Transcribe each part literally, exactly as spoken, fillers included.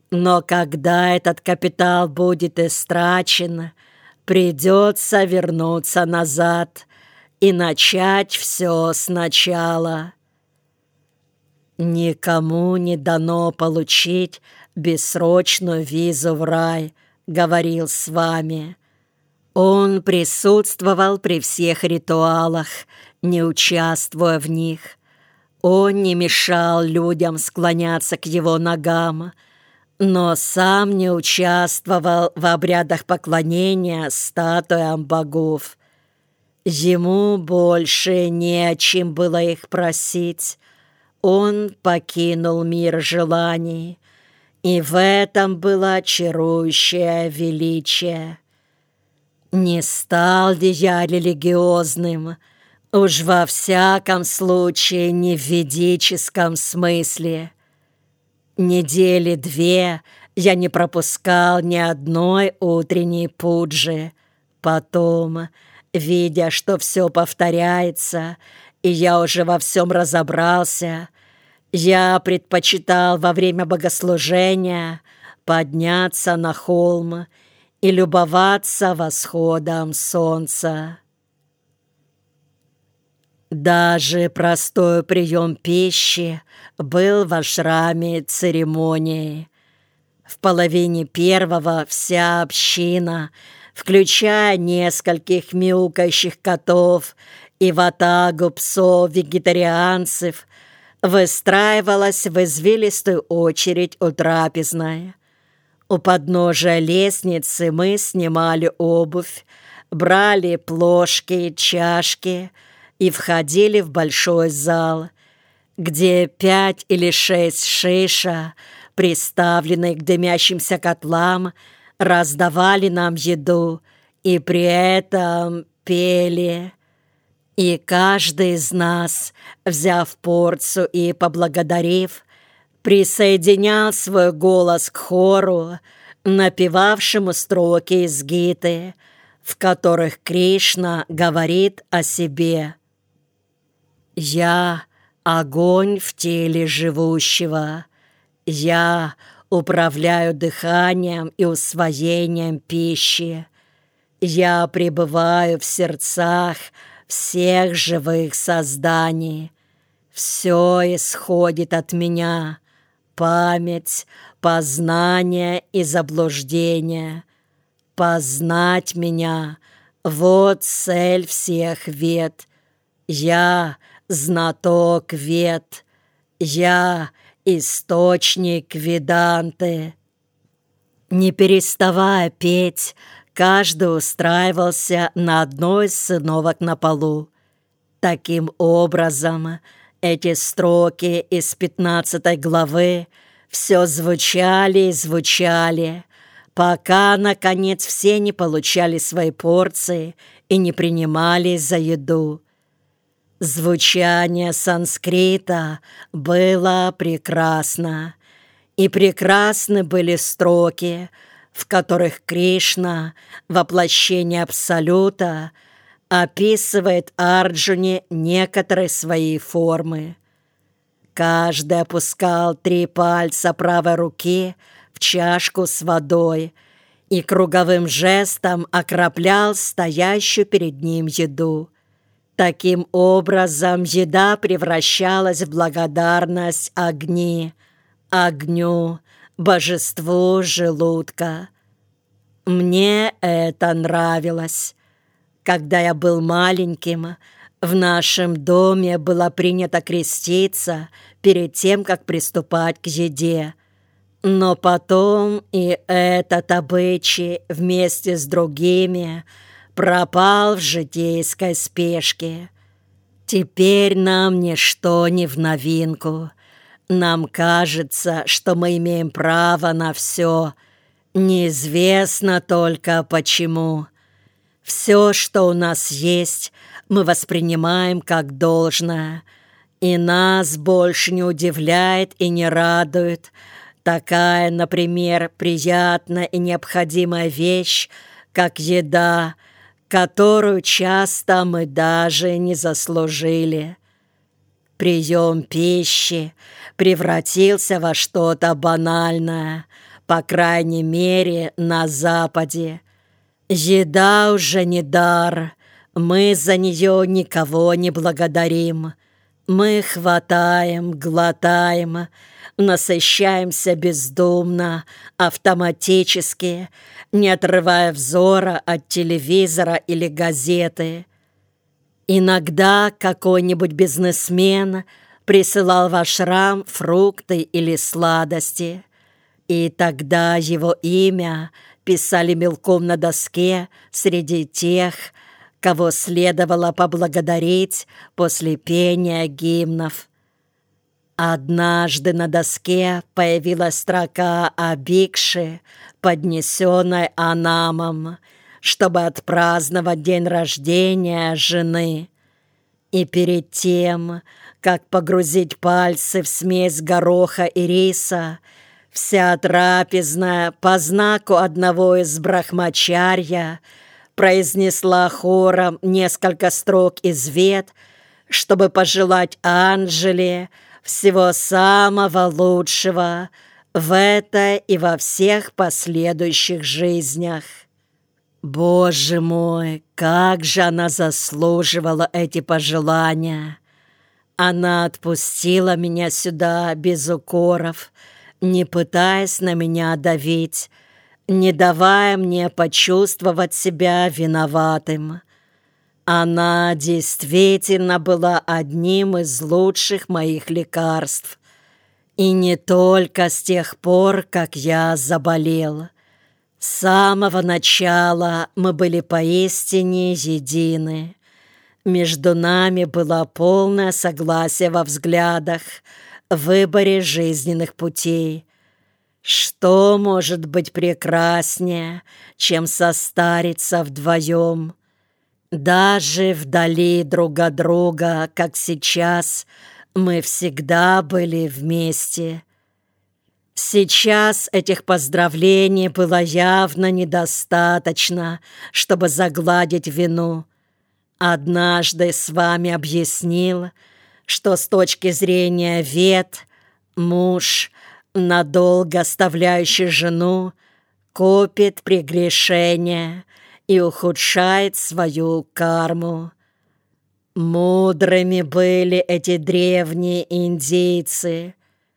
Но когда этот капитал будет истрачен, придется вернуться назад и начать все сначала. «Никому не дано получить бессрочную визу в рай», — говорил с вами. Он присутствовал при всех ритуалах, не участвуя в них. Он не мешал людям склоняться к его ногам, но сам не участвовал в обрядах поклонения статуям богов. Ему больше не о чем было их просить. Он покинул мир желаний, и в этом было чарующее величие. Не стал ли я религиозным, уж во всяком случае не в ведическом смысле. Недели две я не пропускал ни одной утренней пуджи. Потом, видя, что все повторяется, и я уже во всем разобрался, я предпочитал во время богослужения подняться на холм и любоваться восходом солнца. Даже простой прием пищи был в ашраме церемонией. В половине первого вся община, включая нескольких мяукающих котов и ватагу псов-вегетарианцев, выстраивалась в извилистую очередь у трапезной. У подножия лестницы мы снимали обувь, брали плошки и чашки и входили в большой зал, где пять или шесть шиша, приставленные к дымящимся котлам, раздавали нам еду и при этом пели. И каждый из нас, взяв порцию и поблагодарив, присоединял свой голос к хору, напевавшему строки из Гиты, в которых Кришна говорит о себе. «Я — огонь в теле живущего. Я управляю дыханием и усвоением пищи. Я пребываю в сердцах всех живых созданий. Все исходит от меня. Память, познание и заблуждение. Познать меня — вот цель всех вед. Я — знаток вед. Я — источник веданты». Не переставая петь, каждый устраивался на одной из циновок на полу. Таким образом, эти строки из пятнадцатой главы все звучали и звучали, пока, наконец, все не получали свои порции и не принимались за еду. Звучание санскрита было прекрасно, и прекрасны были строки, в которых Кришна, воплощение Абсолюта, описывает Арджуне некоторые свои формы. Каждый опускал три пальца правой руки в чашку с водой и круговым жестом окроплял стоящую перед ним еду. Таким образом, еда превращалась в благодарность огни, огню, божеству желудка. Мне это нравилось. Когда я был маленьким, в нашем доме было принято креститься перед тем, как приступать к еде. Но потом и этот обычай вместе с другими пропал в житейской спешке. Теперь нам ничто не в новинку. Нам кажется, что мы имеем право на все. Неизвестно только почему. Все, что у нас есть, мы воспринимаем как должное, и нас больше не удивляет и не радует такая, например, приятная и необходимая вещь, как еда, которую часто мы даже не заслужили. Прием пищи превратился во что-то банальное, по крайней мере, на Западе. Еда уже не дар, мы за нее никого не благодарим. Мы хватаем, глотаем, насыщаемся бездумно, автоматически, не отрывая взора от телевизора или газеты. Иногда какой-нибудь бизнесмен присылал в ашрам фрукты или сладости, и тогда его имя писали мелком на доске среди тех, кого следовало поблагодарить после пения гимнов. Однажды на доске появилась строка о бикше, поднесенной анамом, чтобы отпраздновать день рождения жены. И перед тем, как погрузить пальцы в смесь гороха и риса, вся трапезная по знаку одного из брахмачарья произнесла хором несколько строк из вед, чтобы пожелать Анжеле всего самого лучшего в этой и во всех последующих жизнях. Боже мой, как же она заслуживала эти пожелания! Она отпустила меня сюда без укоров, не пытаясь на меня давить, не давая мне почувствовать себя виноватым. Она действительно была одним из лучших моих лекарств. И не только с тех пор, как я заболел. С самого начала мы были поистине едины. Между нами было полное согласие во взглядах, в выборе жизненных путей. Что может быть прекраснее, чем состариться вдвоем? Даже вдали друг от друга, как сейчас, мы всегда были вместе. Сейчас этих поздравлений было явно недостаточно, чтобы загладить вину. Однажды с вами объяснил, что с точки зрения вед муж, надолго оставляющий жену, копит прегрешения и ухудшает свою карму. Мудрыми были эти древние индейцы.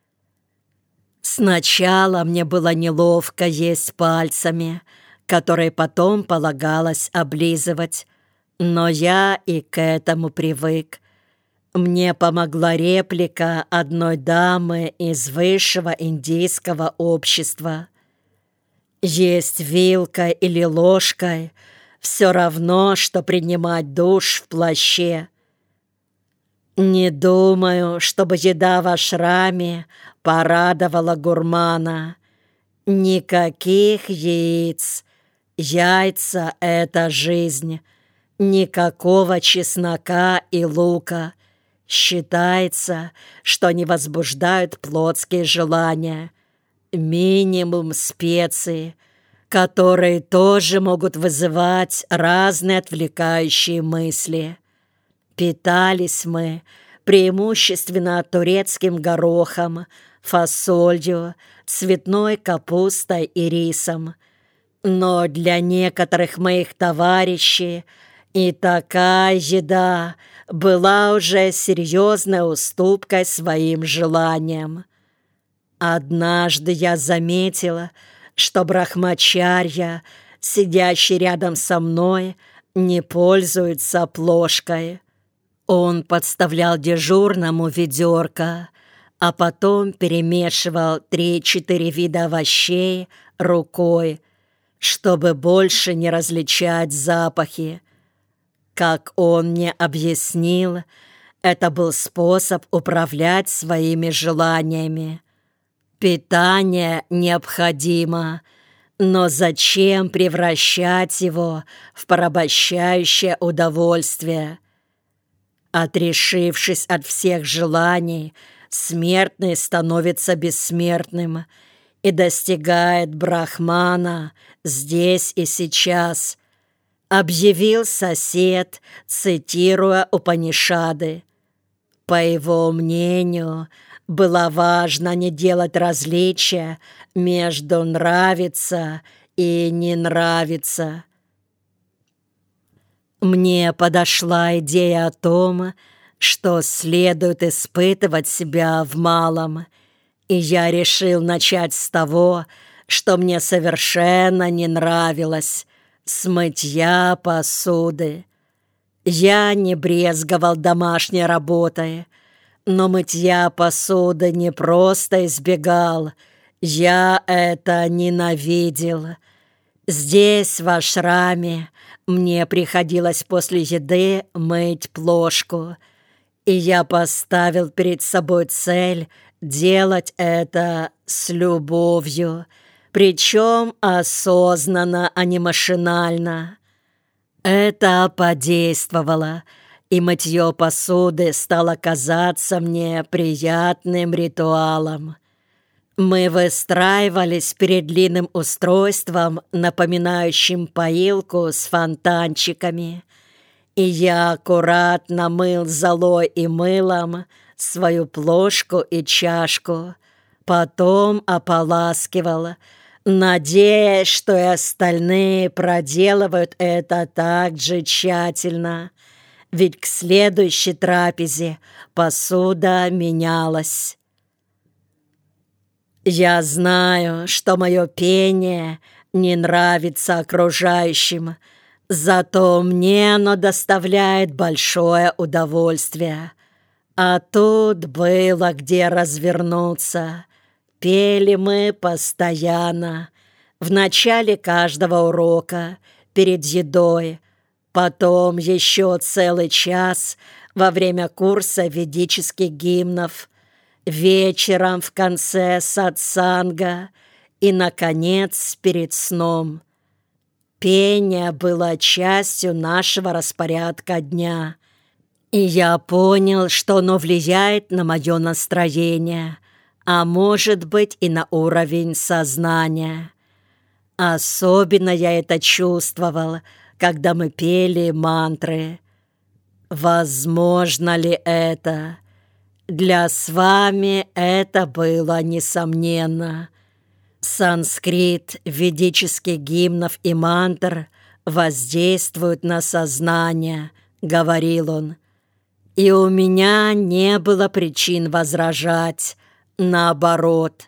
Сначала мне было неловко есть пальцами, которые потом полагалось облизывать, но я и к этому привык. Мне помогла реплика одной дамы из высшего индийского общества. Есть вилкой или ложкой все равно, что принимать душ в плаще. Не думаю, чтобы еда в ашраме порадовала гурмана. Никаких яиц. Яйца — это жизнь. Никакого чеснока и лука. Считается, что они возбуждают плотские желания. Минимум специй, которые тоже могут вызывать разные отвлекающие мысли. Питались мы преимущественно турецким горохом, фасолью, цветной капустой и рисом. Но для некоторых моих товарищей и такая еда была уже серьезной уступкой своим желаниям. Однажды я заметила, что брахмачарья, сидящий рядом со мной, не пользуется плошкой. Он подставлял дежурному ведерко, а потом перемешивал три-четыре вида овощей рукой, чтобы больше не различать запахи. Как он мне объяснил, это был способ управлять своими желаниями. Питание необходимо, но зачем превращать его в порабощающее удовольствие? Отрешившись от всех желаний, смертный становится бессмертным и достигает брахмана здесь и сейчас, объявил сосед, цитируя Упанишады. По его мнению, было важно не делать различия между нравится и не нравится. Мне подошла идея о том, что следует испытывать себя в малом, и я решил начать с того, что мне совершенно не нравилось, с мытья посуды. Я не брезговал домашней работой, но мытья посуды не просто избегал, я это ненавидел. Здесь, в ашраме, мне приходилось после еды мыть плошку, и я поставил перед собой цель делать это с любовью, причем осознанно, а не машинально. Это подействовало, и мытье посуды стало казаться мне приятным ритуалом. Мы выстраивались перед длинным устройством, напоминающим поилку с фонтанчиками, и я аккуратно мыл золой и мылом свою плошку и чашку, потом ополаскивал, надеясь, что и остальные проделывают это так же тщательно, ведь к следующей трапезе посуда менялась. Я знаю, что мое пение не нравится окружающим, зато мне оно доставляет большое удовольствие. А тут было где развернуться. Пели мы постоянно, в начале каждого урока, перед едой, потом еще целый час во время курса ведических гимнов, вечером в конце сатсанга и, наконец, перед сном. Пение было частью нашего распорядка дня, и я понял, что оно влияет на мое настроение, а может быть и на уровень сознания. Особенно я это чувствовал, когда мы пели мантры. Возможно ли это? Для с вами это было несомненно. Санскрит ведических гимнов и мантр воздействует на сознание, говорил он. И у меня не было причин возражать. Наоборот,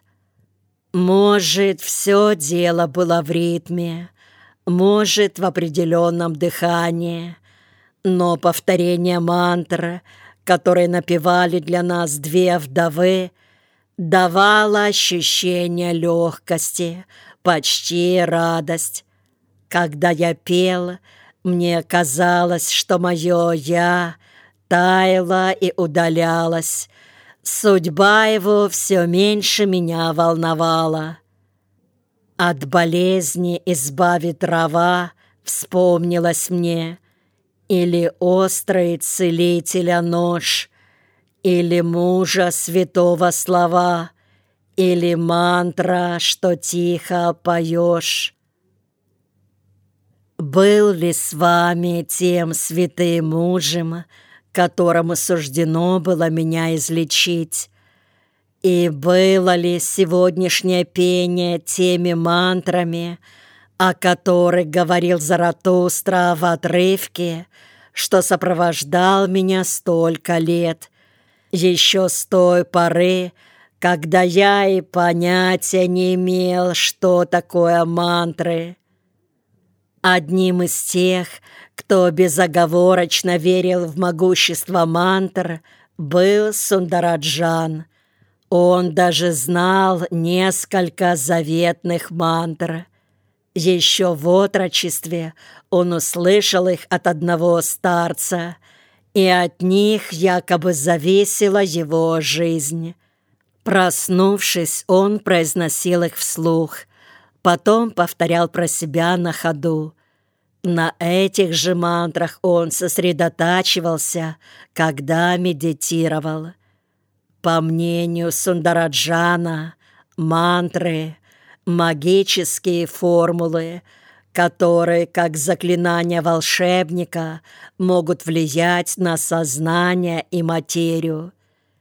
может, все дело было в ритме, может, в определенном дыхании, но повторение мантры, которые напевали для нас две вдовы, давало ощущение легкости, почти радость. Когда я пел, мне казалось, что мое «я» таяло и удалялось. Судьба его все меньше меня волновала. От болезни избавит трава, вспомнилось мне, или острый целителя нож, или мужа святого слова, или мантра, что тихо поешь. Был ли с вами тем святым мужем, которому суждено было меня излечить? И было ли сегодняшнее пение теми мантрами, о которых говорил Заратустра в отрывке, что сопровождал меня столько лет, еще с той поры, когда я и понятия не имел, что такое мантры? Одним из тех, кто безоговорочно верил в могущество мантр, был Сундараджан. Он даже знал несколько заветных мантр. Еще в отрочестве он услышал их от одного старца, и от них якобы зависела его жизнь. Проснувшись, он произносил их вслух, потом повторял про себя на ходу. На этих же мантрах он сосредотачивался, когда медитировал. По мнению Сундараджана, мантры — магические формулы, которые, как заклинания волшебника, могут влиять на сознание и материю.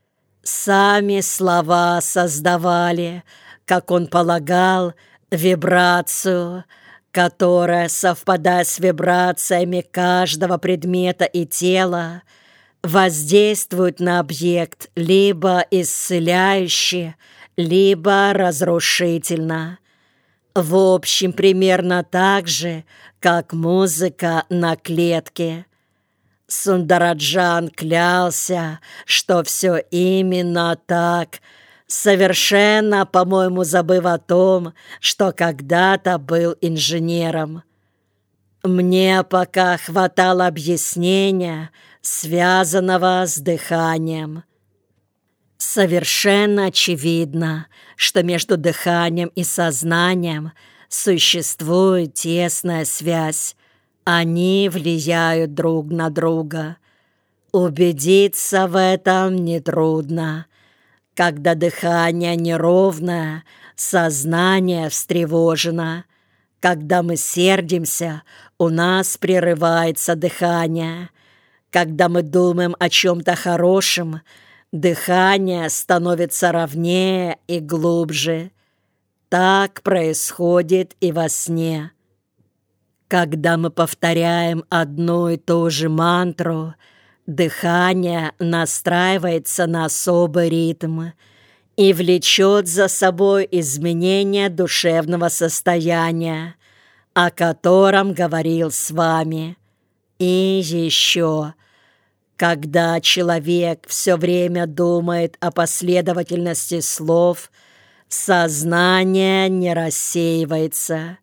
Сами слова создавали, как он полагал, вибрацию, которая, совпадая с вибрациями каждого предмета и тела, воздействует на объект либо исцеляюще, либо разрушительно. В общем, примерно так же, как музыка на клетке. Сундараджан клялся, что все именно так, совершенно, по-моему, забыв о том, что когда-то был инженером. Мне пока хватало объяснения, связанного с дыханием. Совершенно очевидно, что между дыханием и сознанием существует тесная связь. Они влияют друг на друга. Убедиться в этом нетрудно. Когда дыхание неровное, сознание встревожено. Когда мы сердимся, у нас прерывается дыхание. Когда мы думаем о чем-то хорошем, дыхание становится ровнее и глубже. Так происходит и во сне. Когда мы повторяем одну и ту же мантру, дыхание настраивается на особый ритм и влечет за собой изменение душевного состояния, о котором говорил с вами. И еще, когда человек все время думает о последовательности слов, сознание не рассеивается.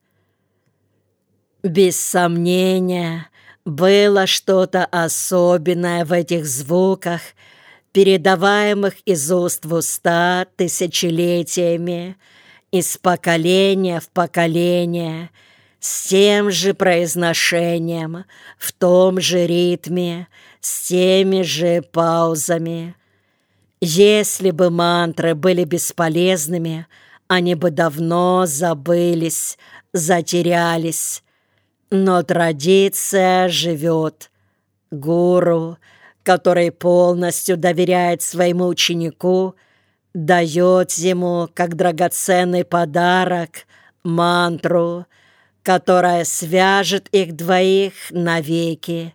Без сомнения, было что-то особенное в этих звуках, передаваемых из уст в уста тысячелетиями, из поколения в поколение, с тем же произношением, в том же ритме, с теми же паузами. Если бы мантры были бесполезными, они бы давно забылись, затерялись. Но традиция живет. Гуру, который полностью доверяет своему ученику, дает ему, как драгоценный подарок, мантру, которая свяжет их двоих навеки.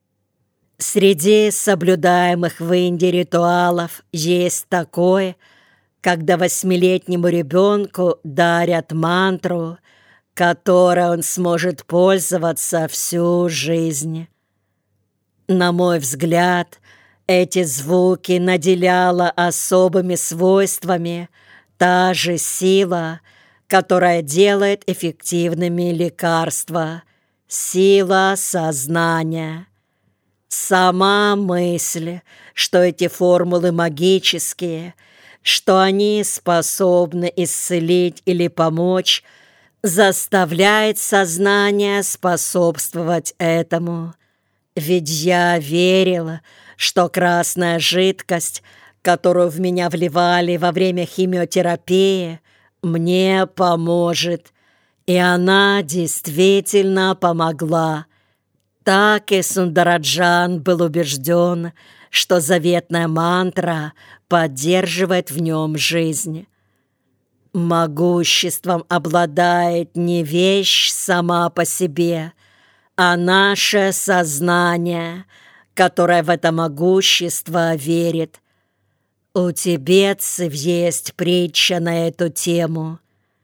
Среди соблюдаемых в Индии ритуалов есть такой, когда восьмилетнему ребенку дарят мантру, которой он сможет пользоваться всю жизнь. На мой взгляд, эти звуки наделяла особыми свойствами та же сила, которая делает эффективными лекарства, сила сознания. Сама мысль, что эти формулы магические, что они способны исцелить или помочь, заставляет сознание способствовать этому. Ведь я верила, что красная жидкость, которую в меня вливали во время химиотерапии, мне поможет. И она действительно помогла. Так и Сундараджан был убежден, что заветная мантра поддерживает в нем жизнь. Могуществом обладает не вещь сама по себе, а наше сознание, которое в это могущество верит. У тибетцев есть притча на эту тему.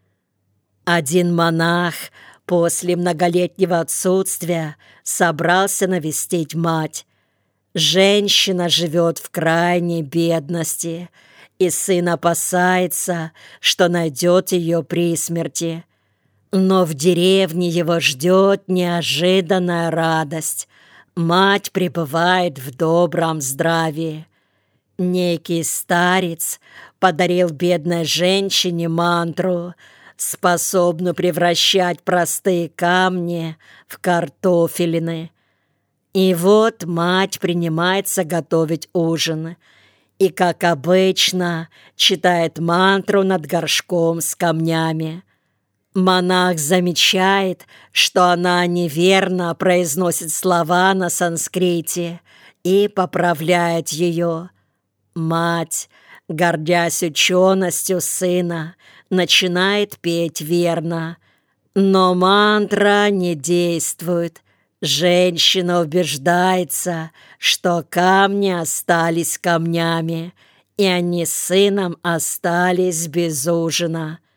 Один монах после многолетнего отсутствия собрался навестить мать. Женщина живет в крайней бедности, и сын опасается, что найдет ее при смерти. Но в деревне его ждет неожиданная радость. Мать пребывает в добром здравии. Некий старец подарил бедной женщине мантру, способную превращать простые камни в картофелины. И вот мать принимается готовить ужин и, как обычно, читает мантру над горшком с камнями. Монах замечает, что она неверно произносит слова на санскрите и поправляет ее. Мать, гордясь ученостью сына, начинает петь верно. Но мантра не действует. Женщина убеждается, что камни остались камнями, и они с сыном остались без ужина.